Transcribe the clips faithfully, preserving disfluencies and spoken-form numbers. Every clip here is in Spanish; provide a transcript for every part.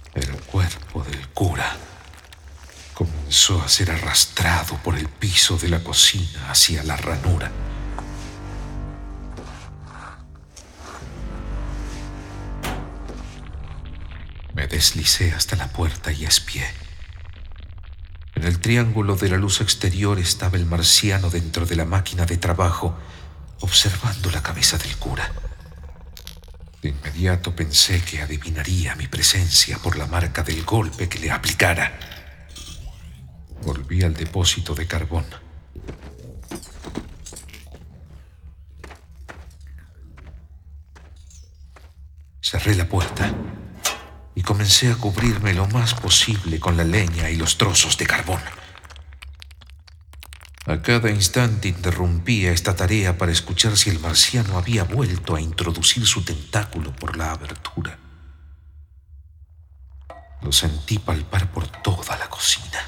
El cuerpo del cura comenzó a ser arrastrado por el piso de la cocina hacia la ranura. Me deslicé hasta la puerta y espié. En el triángulo de la luz exterior estaba el marciano dentro de la máquina de trabajo, observando la cabeza del cura. De inmediato pensé que adivinaría mi presencia por la marca del golpe que le aplicara. Volví al depósito de carbón. Cerré la puerta y comencé a cubrirme lo más posible con la leña y los trozos de carbón. A cada instante interrumpía esta tarea para escuchar si el marciano había vuelto a introducir su tentáculo por la abertura. Lo sentí palpar por toda la cocina.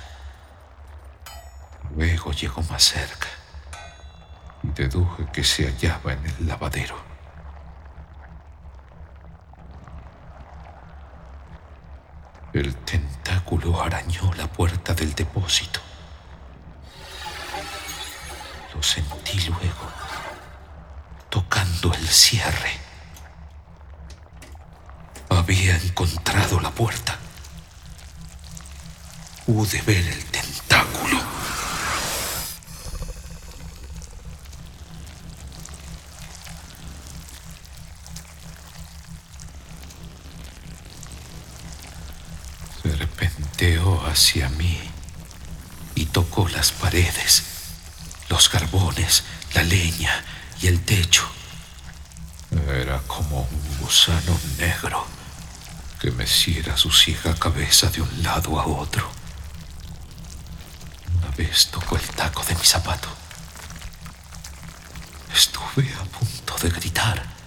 Luego llegó más cerca y deduje que se hallaba en el lavadero. El tentáculo arañó la puerta del depósito. Lo sentí luego, tocando el cierre. Había encontrado la puerta. Pude ver el tentáculo. Serpenteó hacia mí y tocó las paredes, los carbones, la leña y el techo. Era como un gusano negro que meciera su ciega cabeza de un lado a otro. Una vez tocó el taco de mi zapato. Estuve a punto de gritar.